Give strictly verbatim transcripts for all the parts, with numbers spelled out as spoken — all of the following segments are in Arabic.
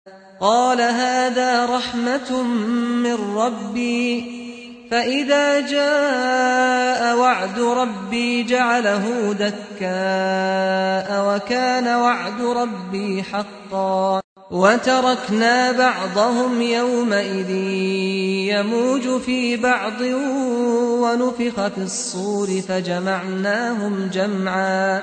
قال هذا رحمة من ربي فإذا جاء وعد ربي جعله دكاء وكان وعد ربي حقا وتركنا بعضهم يومئذ يموج في بعض ونفخ في الصور فجمعناهم جمعا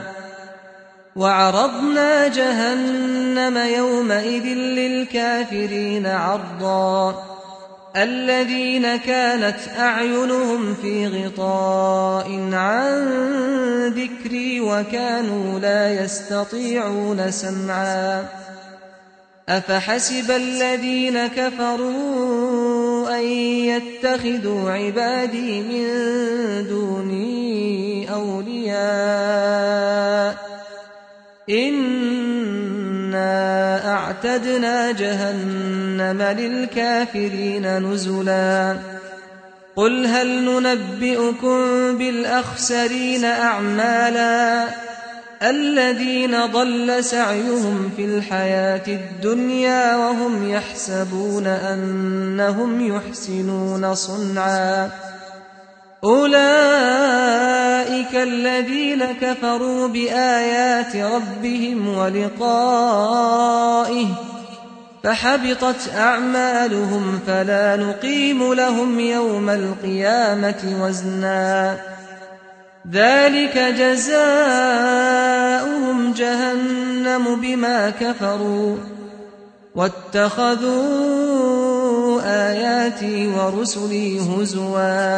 وعرضنا جهنم يومئذ للكافرين عرضا الذين كانت أعينهم في غطاء عن ذكري وكانوا لا يستطيعون سمعا أفحسب الذين كفروا أن يتخذوا عبادي من دوني أولياء إنا أعتدنا جهنم للكافرين نزلا قل هل ننبئكم بالأخسرين أعمالا الذين ضل سعيهم في الحياة الدنيا وهم يحسبون أنهم يحسنون صنعا أولئك الذين كفروا بآيات ربهم ولقائه فحبطت أعمالهم فلا نقيم لهم يوم القيامة وزنا ذلك جزاؤهم جهنم بما كفروا واتخذوا آياتي ورسلي هزوا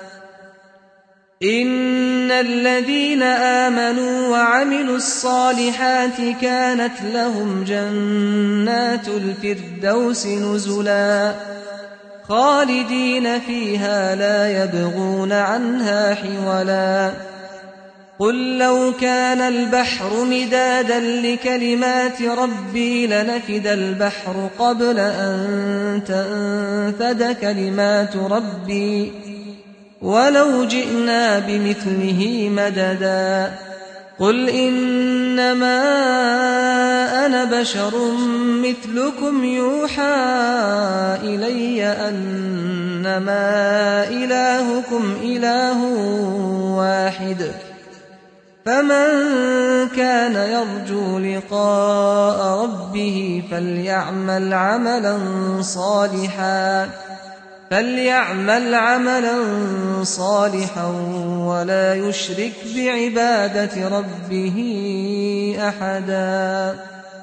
إن الذين آمنوا وعملوا الصالحات كانت لهم جنات الفردوس نزلا خالدين فيها لا يبغون عنها حولا قل لو كان البحر مدادا لكلمات ربي لنفد البحر قبل أن تنفد كلمات ربي ولو جئنا بمثله مددا قل إنما أنا بشر مثلكم يوحى إلي أنما إلهكم إله واحد فمن كان يرجو لقاء ربه فليعمل عملا صالحا فليعمل عملا صالحا ولا يشرك بعبادة ربه أحدا.